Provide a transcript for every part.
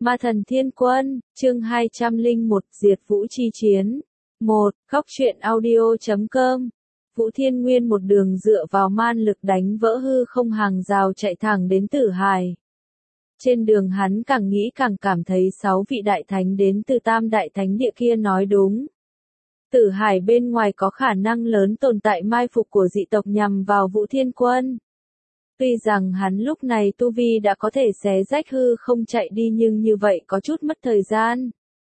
Ma thần thiên quân, chương 201, diệt Vũ chi chiến. 1. Góc truyện audio.com. Vũ Thiên Nguyên một đường dựa vào man lực đánh vỡ hư không hàng rào chạy thẳng đến Tử Hải. Trên đường hắn càng nghĩ càng cảm thấy 6 vị đại thánh đến từ Tam Đại Thánh Địa kia nói đúng. Tử Hải bên ngoài có khả năng lớn tồn tại mai phục của dị tộc nhằm vào Vũ Thiên Quân. Tuy rằng hắn lúc này tu vi đã có thể xé rách hư không chạy đi nhưng như vậy có chút mất thời gian.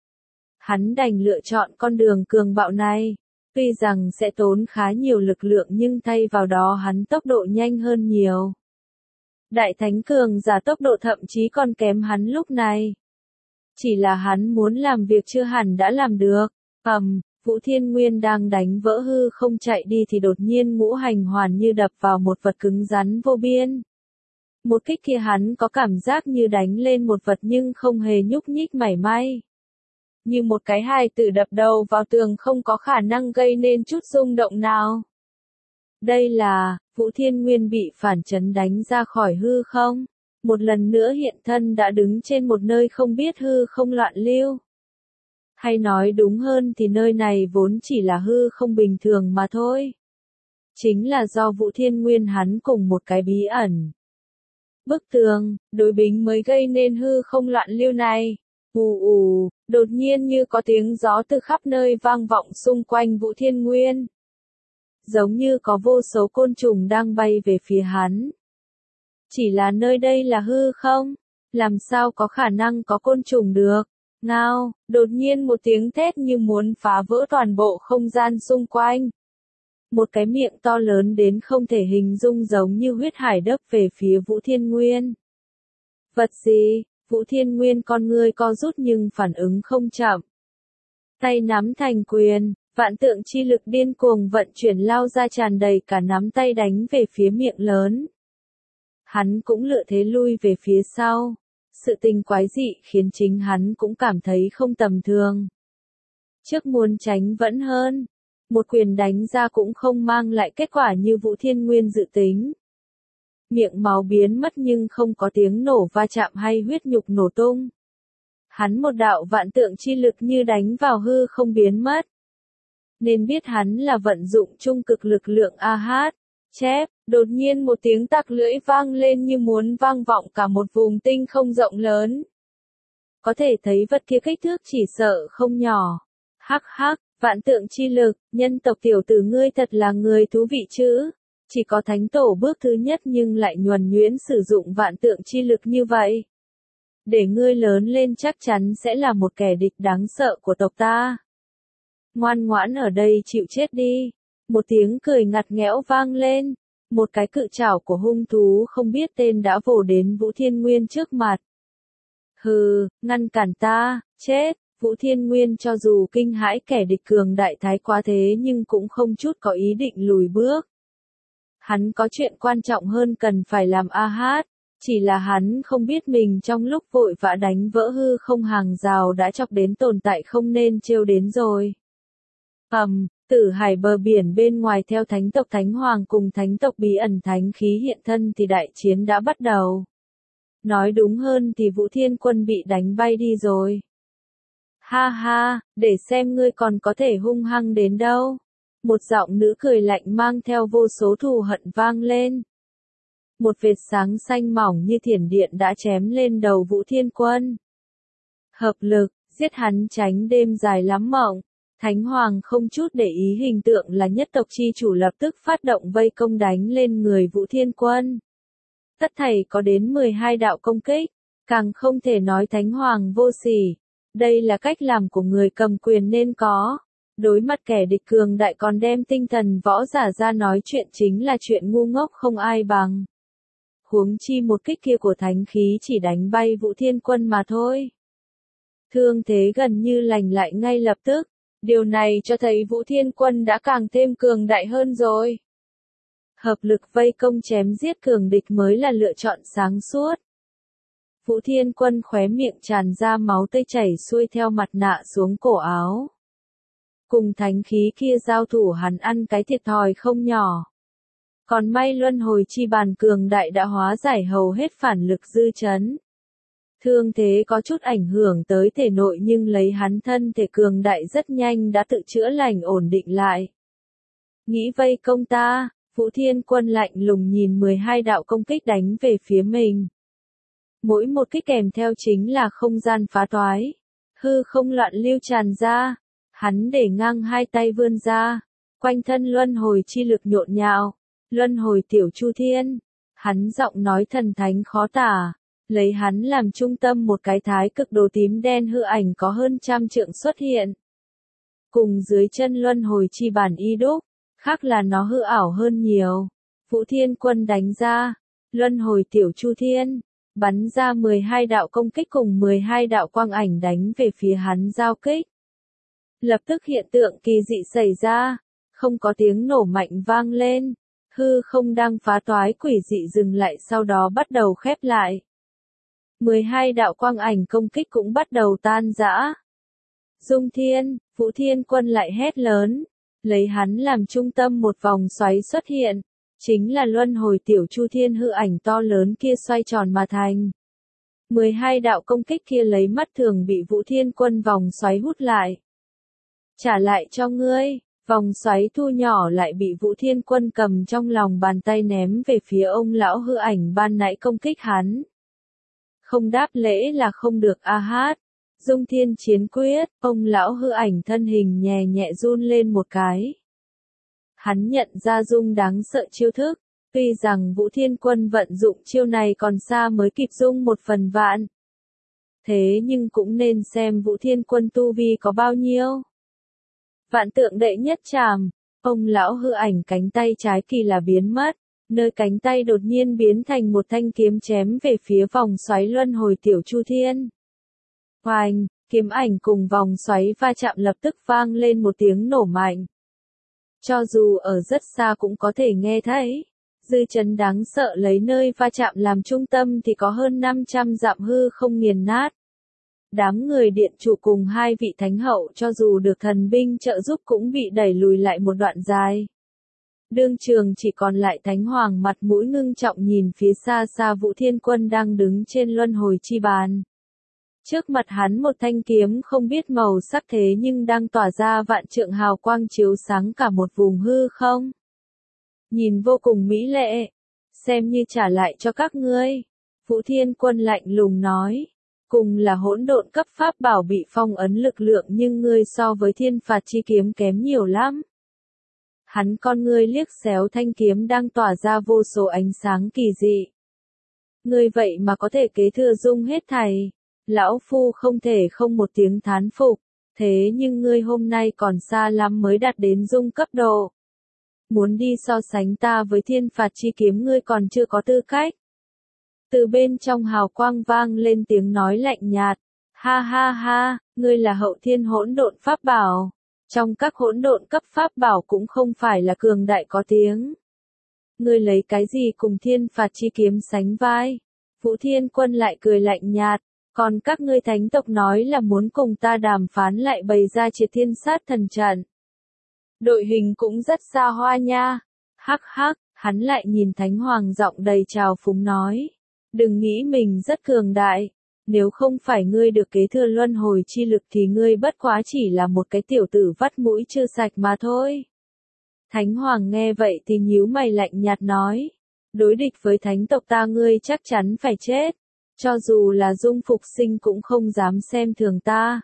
Hắn đành lựa chọn con đường cường bạo này. Tuy rằng sẽ tốn khá nhiều lực lượng nhưng thay vào đó hắn tốc độ nhanh hơn nhiều. Đại thánh cường giả tốc độ thậm chí còn kém hắn lúc này. Chỉ là hắn muốn làm việc chưa hẳn đã làm được. Vũ Thiên Nguyên đang đánh vỡ hư không chạy đi thì đột nhiên ngũ hành hoàn như đập vào một vật cứng rắn vô biên. Một kích kia hắn có cảm giác như đánh lên một vật nhưng không hề nhúc nhích mảy may. Như một cái hài tử đập đầu vào tường không có khả năng gây nên chút rung động nào. Đây là, Vũ Thiên Nguyên bị phản chấn đánh ra khỏi hư không. Một lần nữa hiện thân đã đứng trên một nơi không biết hư không loạn lưu. Hay nói đúng hơn thì nơi này vốn chỉ là hư không bình thường mà thôi. Chính là do Vũ Thiên Nguyên hắn cùng một cái bí ẩn. Bức tường, đối bính mới gây nên hư không loạn lưu này. Đột nhiên như có tiếng gió từ khắp nơi vang vọng xung quanh Vũ Thiên Nguyên. Giống như có vô số côn trùng đang bay về phía hắn. Chỉ là nơi đây là hư không? Làm sao có khả năng có côn trùng được? Ngao, đột nhiên một tiếng thét như muốn phá vỡ toàn bộ không gian xung quanh. Một cái miệng to lớn đến không thể hình dung giống như huyết hải đấp về phía Vũ Thiên Nguyên. Vật gì? Vũ Thiên Nguyên con ngươi co rút nhưng phản ứng không chậm. Tay nắm thành quyền, vạn tượng chi lực điên cuồng vận chuyển lao ra tràn đầy cả nắm tay đánh về phía miệng lớn. Hắn cũng lựa thế lui về phía sau. Sự tình quái dị khiến chính hắn cũng cảm thấy không tầm thường. Trước muốn tránh vẫn hơn. Một quyền đánh ra cũng không mang lại kết quả như Vũ Thiên Nguyên dự tính. Miệng máu biến mất nhưng không có tiếng nổ va chạm hay huyết nhục nổ tung. Hắn một đạo vạn tượng chi lực như đánh vào hư không biến mất. Nên biết hắn là vận dụng trung cực lực lượng AH. Chép, đột nhiên một tiếng tạc lưỡi vang lên như muốn vang vọng cả một vùng tinh không rộng lớn. Có thể thấy vật kia kích thước chỉ sợ không nhỏ. Hắc hắc, vạn tượng chi lực, nhân tộc tiểu tử ngươi thật là người thú vị chứ. Chỉ có thánh tổ bước thứ nhất nhưng lại nhuần nhuyễn sử dụng vạn tượng chi lực như vậy. Để ngươi lớn lên chắc chắn sẽ là một kẻ địch đáng sợ của tộc ta. Ngoan ngoãn ở đây chịu chết đi. Một tiếng cười ngặt nghẽo vang lên. Một cái cự trảo của hung thú không biết tên đã vồ đến Vũ Thiên Nguyên trước mặt. Hừ, ngăn cản ta, chết. Vũ Thiên Nguyên cho dù kinh hãi kẻ địch cường đại thái quá thế nhưng cũng không chút có ý định lùi bước. Hắn có chuyện quan trọng hơn cần phải làm AH. Chỉ là hắn không biết mình trong lúc vội vã đánh vỡ hư không hàng rào đã chọc đến tồn tại không nên trêu đến rồi. Tử Hải bờ biển bên ngoài theo thánh tộc Thánh Hoàng cùng thánh tộc bí ẩn thánh khí hiện thân thì đại chiến đã bắt đầu. Nói đúng hơn thì Vũ Thiên Quân bị đánh bay đi rồi. Ha ha, để xem ngươi còn có thể hung hăng đến đâu. Một giọng nữ cười lạnh mang theo vô số thù hận vang lên. Một vệt sáng xanh mỏng như thiểm điện đã chém lên đầu Vũ Thiên Quân. Hợp lực, giết hắn tránh đêm dài lắm mộng. Thánh Hoàng không chút để ý hình tượng là nhất tộc chi chủ lập tức phát động vây công đánh lên người Vũ Thiên Quân. Tất thảy có đến 12 đạo công kích, càng không thể nói Thánh Hoàng vô sỉ. Đây là cách làm của người cầm quyền nên có. Đối mặt kẻ địch cường đại còn đem tinh thần võ giả ra nói chuyện chính là chuyện ngu ngốc không ai bằng. Huống chi một kích kia của thánh khí chỉ đánh bay Vũ Thiên Quân mà thôi. Thương thế gần như lành lại ngay lập tức. Điều này cho thấy Vũ Thiên Quân đã càng thêm cường đại hơn rồi. Hợp lực vây công chém giết cường địch mới là lựa chọn sáng suốt. Vũ Thiên Quân khóe miệng tràn ra máu tươi chảy xuôi theo mặt nạ xuống cổ áo. Cùng thánh khí kia giao thủ hắn ăn cái thiệt thòi không nhỏ. Còn may luân hồi chi bàn cường đại đã hóa giải hầu hết phản lực dư chấn. Thương thế có chút ảnh hưởng tới thể nội nhưng lấy hắn thân thể cường đại rất nhanh đã tự chữa lành ổn định lại. Nghĩ vây công ta, Vũ Thiên Quân lạnh lùng nhìn 12 đạo công kích đánh về phía mình. Mỗi một kích kèm theo chính là không gian phá toái. Hư không loạn lưu tràn ra. Hắn để ngang hai tay vươn ra. Quanh thân luân hồi chi lực nhộn nhạo. Luân hồi tiểu chu thiên. Hắn giọng nói thần thánh khó tả. Lấy hắn làm trung tâm một cái thái cực đồ tím đen hư ảnh có hơn 100 trượng xuất hiện. Cùng dưới chân luân hồi chi bản y đúc. Khác là nó hư ảo hơn nhiều. Vũ Thiên Quân đánh ra. Luân hồi tiểu chu thiên. Bắn ra 12 đạo công kích cùng 12 đạo quang ảnh đánh về phía hắn giao kích. Lập tức hiện tượng kỳ dị xảy ra. Không có tiếng nổ mạnh vang lên. Hư không đang phá toái quỷ dị dừng lại sau đó bắt đầu khép lại. 12 đạo quang ảnh công kích cũng bắt đầu tan rã. Dung Thiên, Vũ Thiên Quân lại hét lớn. Lấy hắn làm trung tâm một vòng xoáy xuất hiện. Chính là luân hồi tiểu chu thiên hư ảnh to lớn kia xoay tròn mà thành. 12 đạo công kích kia lấy mắt thường bị Vũ Thiên Quân vòng xoáy hút lại. Trả lại cho ngươi, vòng xoáy thu nhỏ lại bị Vũ Thiên Quân cầm trong lòng bàn tay ném về phía ông lão hư ảnh ban nãy công kích hắn. Không đáp lễ là không được a hát. Dung Thiên chiến quyết, ông lão hư ảnh thân hình nhẹ nhẹ run lên một cái. Hắn nhận ra Dung đáng sợ chiêu thức, tuy rằng Vũ Thiên Quân vận dụng chiêu này còn xa mới kịp Dung một phần vạn. Thế nhưng cũng nên xem Vũ Thiên Quân tu vi có bao nhiêu. Vạn tượng đệ nhất trảm, ông lão hư ảnh cánh tay trái kỳ là biến mất, nơi cánh tay đột nhiên biến thành một thanh kiếm chém về phía vòng xoáy luân hồi tiểu chu thiên. Hoành, kiếm ảnh cùng vòng xoáy va chạm lập tức vang lên một tiếng nổ mạnh. Cho dù ở rất xa cũng có thể nghe thấy. Dư chấn đáng sợ lấy nơi va chạm làm trung tâm thì có hơn 500 dặm hư không nghiền nát. Đám người điện chủ cùng hai vị thánh hậu cho dù được thần binh trợ giúp cũng bị đẩy lùi lại một đoạn dài. Đương trường chỉ còn lại Thánh Hoàng mặt mũi ngưng trọng nhìn phía xa xa Vũ Thiên Quân đang đứng trên luân hồi chi bàn. Trước mặt hắn một thanh kiếm không biết màu sắc thế nhưng đang tỏa ra vạn trượng hào quang chiếu sáng cả một vùng hư không. Nhìn vô cùng mỹ lệ, xem như trả lại cho các ngươi. Vũ Thiên Quân lạnh lùng nói, cùng là hỗn độn cấp pháp bảo bị phong ấn lực lượng nhưng ngươi so với thiên phạt chi kiếm kém nhiều lắm. Hắn con ngươi liếc xéo thanh kiếm đang tỏa ra vô số ánh sáng kỳ dị. Ngươi vậy mà có thể kế thừa Dung hết thảy. Lão Phu không thể không một tiếng thán phục, thế nhưng ngươi hôm nay còn xa lắm mới đạt đến Dung cấp độ. Muốn đi so sánh ta với thiên phạt chi kiếm ngươi còn chưa có tư cách. Từ bên trong hào quang vang lên tiếng nói lạnh nhạt, ha ha ha, ngươi là hậu thiên hỗn độn pháp bảo. Trong các hỗn độn cấp pháp bảo cũng không phải là cường đại có tiếng. Ngươi lấy cái gì cùng thiên phạt chi kiếm sánh vai? Vũ Thiên Quân lại cười lạnh nhạt. Còn các ngươi thánh tộc nói là muốn cùng ta đàm phán lại bày ra triệt thiên sát thần trận. Đội hình cũng rất xa hoa nha. Hắc hắc, hắn lại nhìn Thánh Hoàng giọng đầy trào phúng nói. Đừng nghĩ mình rất cường đại. Nếu không phải ngươi được kế thừa luân hồi chi lực thì ngươi bất quá chỉ là một cái tiểu tử vắt mũi chưa sạch mà thôi. Thánh Hoàng nghe vậy thì nhíu mày lạnh nhạt nói. Đối địch với thánh tộc ta ngươi chắc chắn phải chết. Cho dù là Dung phục sinh cũng không dám xem thường ta.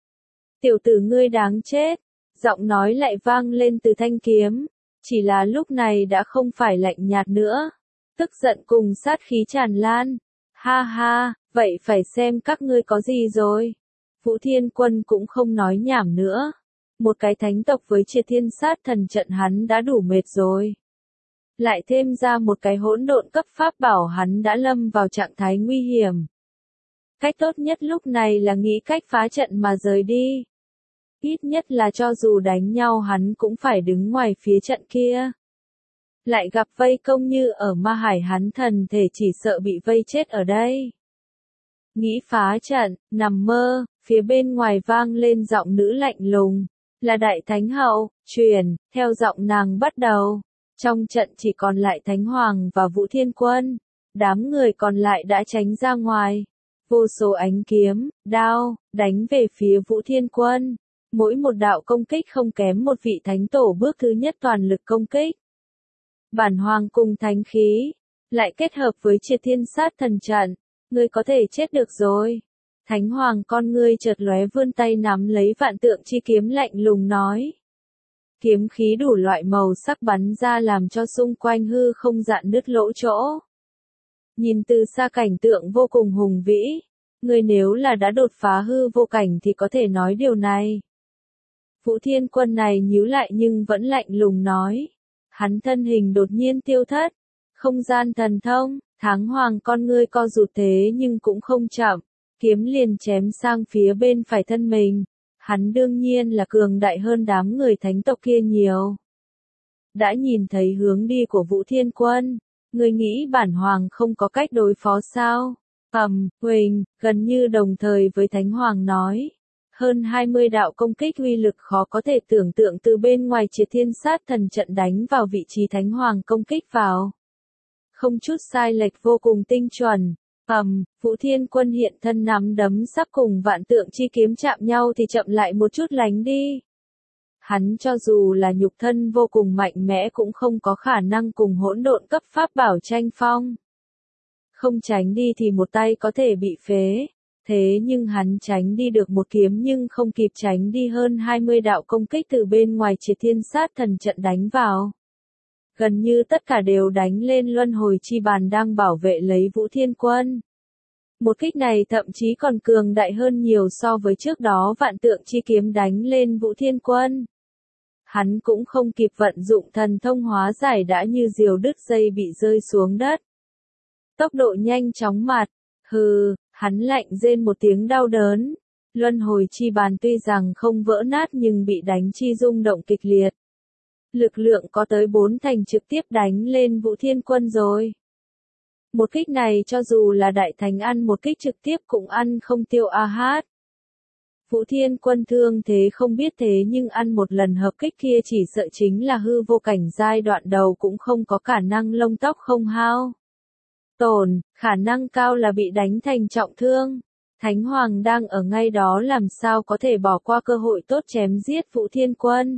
Tiểu tử ngươi đáng chết. Giọng nói lại vang lên từ thanh kiếm. Chỉ là lúc này đã không phải lạnh nhạt nữa. Tức giận cùng sát khí tràn lan. Ha ha, vậy phải xem các ngươi có gì rồi. Vũ Thiên Quân cũng không nói nhảm nữa. Một cái thánh tộc với triệt thiên sát thần trận hắn đã đủ mệt rồi. Lại thêm ra một cái hỗn độn cấp pháp bảo hắn đã lâm vào trạng thái nguy hiểm. Cách tốt nhất lúc này là nghĩ cách phá trận mà rời đi. Ít nhất là cho dù đánh nhau hắn cũng phải đứng ngoài phía trận kia. Lại gặp vây công như ở Ma Hải hắn thần thể chỉ sợ bị vây chết ở đây. Nghĩ phá trận, nằm mơ, phía bên ngoài vang lên giọng nữ lạnh lùng. Là Đại Thánh Hậu, truyền, theo giọng nàng bắt đầu. Trong trận chỉ còn lại Thánh Hoàng và Vũ Thiên Quân. Đám người còn lại đã tránh ra ngoài. Vô số ánh kiếm, đao, đánh về phía Vũ Thiên Quân. Mỗi một đạo công kích không kém một vị thánh tổ bước thứ nhất toàn lực công kích. Bản hoàng cùng thánh khí, lại kết hợp với triệt thiên sát thần trận, ngươi có thể chết được rồi. Thánh hoàng con ngươi chợt lóe vươn tay nắm lấy vạn tượng chi kiếm lạnh lùng nói. Kiếm khí đủ loại màu sắc bắn ra làm cho xung quanh hư không dạn nứt lỗ chỗ. Nhìn từ xa cảnh tượng vô cùng hùng vĩ, ngươi nếu là đã đột phá hư vô cảnh thì có thể nói điều này. Vũ Thiên Quân này nhíu lại nhưng vẫn lạnh lùng nói. Hắn thân hình đột nhiên tiêu thất. Không gian thần thông, Tháng Hoàng con ngươi co rụt thế nhưng cũng không chậm. Kiếm liền chém sang phía bên phải thân mình. Hắn đương nhiên là cường đại hơn đám người thánh tộc kia nhiều. Đã nhìn thấy hướng đi của Vũ Thiên Quân, ngươi nghĩ bản hoàng không có cách đối phó sao? Huỳnh, gần như đồng thời với Thánh Hoàng nói. Hơn 20 đạo công kích uy lực khó có thể tưởng tượng từ bên ngoài triệt thiên sát thần trận đánh vào vị trí Thánh Hoàng công kích vào. Không chút sai lệch vô cùng tinh chuẩn. Vũ Thiên Quân hiện thân nắm đấm sắp cùng vạn tượng chi kiếm chạm nhau thì chậm lại một chút lánh đi. Hắn cho dù là nhục thân vô cùng mạnh mẽ cũng không có khả năng cùng hỗn độn cấp pháp bảo tranh phong. Không tránh đi thì một tay có thể bị phế. Thế nhưng hắn tránh đi được một kiếm nhưng không kịp tránh đi hơn 20 đạo công kích từ bên ngoài triệt thiên sát thần trận đánh vào. Gần như tất cả đều đánh lên luân hồi chi bàn đang bảo vệ lấy Vũ Thiên Quân. Một kích này thậm chí còn cường đại hơn nhiều so với trước đó vạn tượng chi kiếm đánh lên Vũ Thiên Quân. Hắn cũng không kịp vận dụng thần thông hóa giải đã như diều đứt dây bị rơi xuống đất. Tốc độ nhanh chóng mặt, hắn lạnh rên một tiếng đau đớn. Luân hồi chi bàn tuy rằng không vỡ nát nhưng bị đánh chi rung động kịch liệt. Lực lượng có tới 4 thành trực tiếp đánh lên Vũ Thiên Quân rồi. Một kích này cho dù là đại thánh ăn một kích trực tiếp cũng ăn không tiêu hát. Vũ Thiên Quân thương thế không biết thế nhưng ăn một lần hợp kích kia chỉ sợ chính là hư vô cảnh giai đoạn đầu cũng không có khả năng lông tóc không hao. Khả năng cao là bị đánh thành trọng thương. Thánh Hoàng đang ở ngay đó làm sao có thể bỏ qua cơ hội tốt chém giết Vũ Thiên Quân.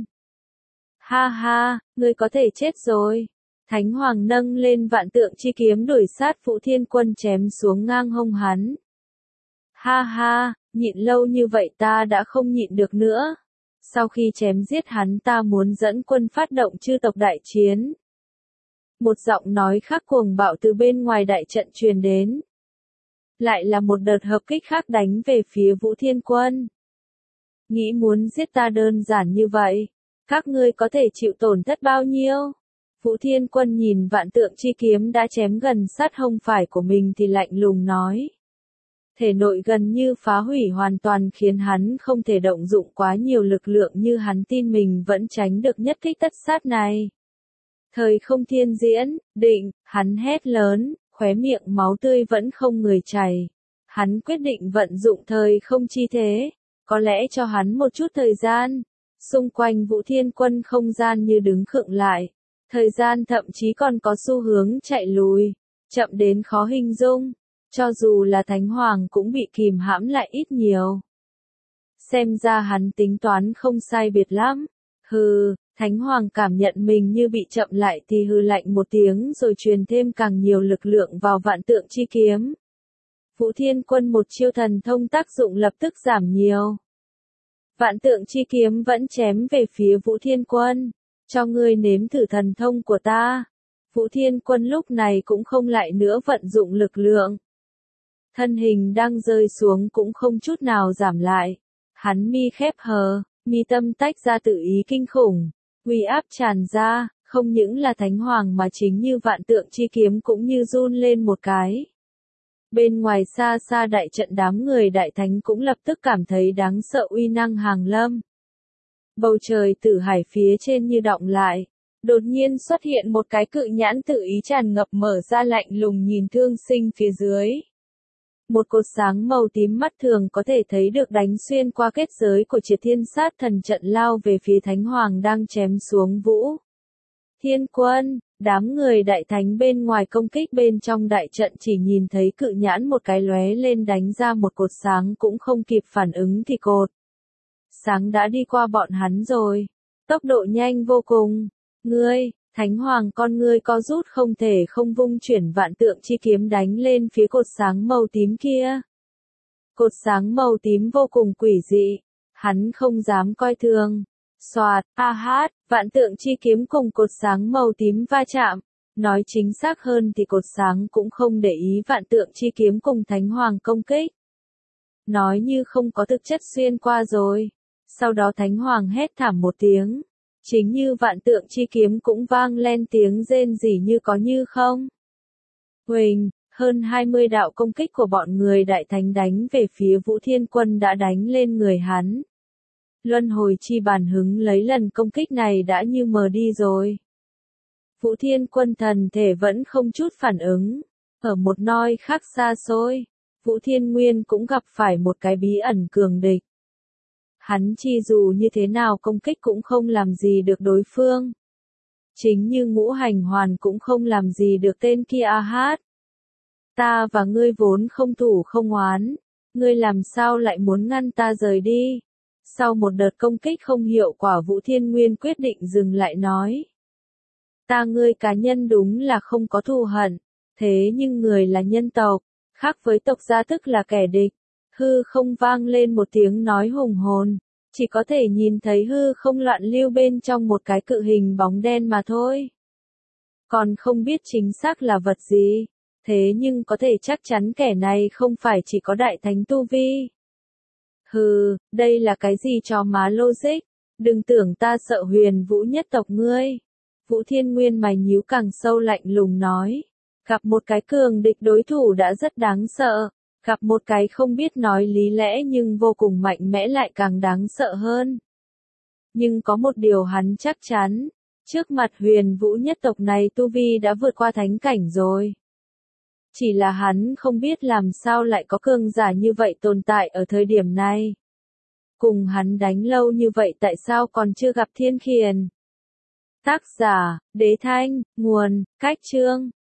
Ha ha, ngươi có thể chết rồi. Thánh Hoàng nâng lên vạn tượng chi kiếm đuổi sát Vũ Thiên Quân chém xuống ngang hông hắn. Ha ha, nhịn lâu như vậy ta đã không nhịn được nữa. Sau khi chém giết hắn ta muốn dẫn quân phát động chư tộc đại chiến. Một giọng nói khác cuồng bạo từ bên ngoài đại trận truyền đến. Lại là một đợt hợp kích khác đánh về phía Vũ Thiên Quân. Nghĩ muốn giết ta đơn giản như vậy, các ngươi có thể chịu tổn thất bao nhiêu? Vũ Thiên Quân nhìn vạn tượng chi kiếm đã chém gần sát hông phải của mình thì lạnh lùng nói. Thể nội gần như phá hủy hoàn toàn khiến hắn không thể động dụng quá nhiều lực lượng như hắn tin mình vẫn tránh được nhất kích tất sát này. Thời không thiên diễn, hắn hét lớn, khóe miệng máu tươi vẫn không ngừng chảy. Hắn quyết định vận dụng thời không chi thế, có lẽ cho hắn một chút thời gian. Xung quanh Vũ Thiên Quân không gian như đứng khựng lại. Thời gian thậm chí còn có xu hướng chạy lùi, chậm đến khó hình dung. Cho dù là Thánh Hoàng cũng bị kìm hãm lại ít nhiều. Xem ra hắn tính toán không sai biệt lắm. Thánh Hoàng cảm nhận mình như bị chậm lại thì hừ lạnh một tiếng rồi truyền thêm càng nhiều lực lượng vào vạn tượng chi kiếm. Vũ Thiên Quân một chiêu thần thông tác dụng lập tức giảm nhiều. Vạn tượng chi kiếm vẫn chém về phía Vũ Thiên Quân. Cho ngươi nếm thử thần thông của ta. Vũ Thiên Quân lúc này cũng không lại nữa vận dụng lực lượng. Thân hình đang rơi xuống cũng không chút nào giảm lại. Hắn mi khép hờ, mi tâm tách ra tự ý kinh khủng. Uy áp tràn ra, không những là Thánh Hoàng mà chính như vạn tượng chi kiếm cũng như run lên một cái. Bên ngoài xa xa đại trận đám người đại thánh cũng lập tức cảm thấy đáng sợ uy năng hàng lâm. Bầu trời tử hải phía trên như đọng lại. Đột nhiên xuất hiện một cái cự nhãn tự ý tràn ngập mở ra lạnh lùng nhìn Thương Sinh phía dưới. Một cột sáng màu tím mắt thường có thể thấy được đánh xuyên qua kết giới của triệt thiên sát thần trận lao về phía Thánh Hoàng đang chém xuống Vũ Thiên quân, đám người đại thánh bên ngoài công kích bên trong đại trận chỉ nhìn thấy cự nhãn một cái lóe lên đánh ra một cột sáng cũng không kịp phản ứng thì cột sáng đã đi qua bọn hắn rồi. Tốc độ nhanh vô cùng. Ngươi, Thánh Hoàng con ngươi co rút không thể không vung chuyển vạn tượng chi kiếm đánh lên phía cột sáng màu tím kia. Cột sáng màu tím vô cùng quỷ dị. Hắn không dám coi thường. Soạt, vạn tượng chi kiếm cùng cột sáng màu tím va chạm. Nói chính xác hơn thì cột sáng cũng không để ý vạn tượng chi kiếm cùng Thánh Hoàng công kích. Nói như không có thực chất xuyên qua rồi. Sau đó Thánh Hoàng hét thảm một tiếng. Chính như vạn tượng chi kiếm cũng vang lên tiếng rên rỉ như có như không. Huỳnh, hơn 20 đạo công kích của bọn người đại thánh đánh về phía Vũ Thiên Quân đã đánh lên người hắn. Luân hồi chi bàn hứng lấy lần công kích này đã như mờ đi rồi. Vũ Thiên Quân thần thể vẫn không chút phản ứng. Ở một nơi khác xa xôi, Vũ Thiên Nguyên cũng gặp phải một cái bí ẩn cường địch. Hắn chi dù như thế nào công kích cũng không làm gì được đối phương. Chính như Ngũ Hành Hoàn cũng không làm gì được tên kia Ta và ngươi vốn không thủ không oán, ngươi làm sao lại muốn ngăn ta rời đi? Sau một đợt công kích không hiệu quả Vũ Thiên Nguyên quyết định dừng lại nói. Ta ngươi cá nhân đúng là không có thù hận, thế nhưng người là nhân tộc, khác với tộc gia tức là kẻ địch. Hư không vang lên một tiếng nói hùng hồn, chỉ có thể nhìn thấy hư không loạn lưu bên trong một cái cự hình bóng đen mà thôi. Còn không biết chính xác là vật gì, thế nhưng có thể chắc chắn kẻ này không phải chỉ có đại thánh tu vi. Hừ, đây là cái gì cho má logic, đừng tưởng ta sợ Huyền Vũ nhất tộc ngươi. Vũ Thiên Nguyên mày nhíu càng sâu lạnh lùng nói, gặp một cái cường địch đối thủ đã rất đáng sợ. Gặp một cái không biết nói lý lẽ nhưng vô cùng mạnh mẽ lại càng đáng sợ hơn. Nhưng có một điều hắn chắc chắn, trước mặt Huyền Vũ nhất tộc này tu vi đã vượt qua thánh cảnh rồi. Chỉ là hắn không biết làm sao lại có cường giả như vậy tồn tại ở thời điểm này. Cùng hắn đánh lâu như vậy tại sao còn chưa gặp Thiên Khiển? Tác giả, Đế Thanh, nguồn, Cách Chương.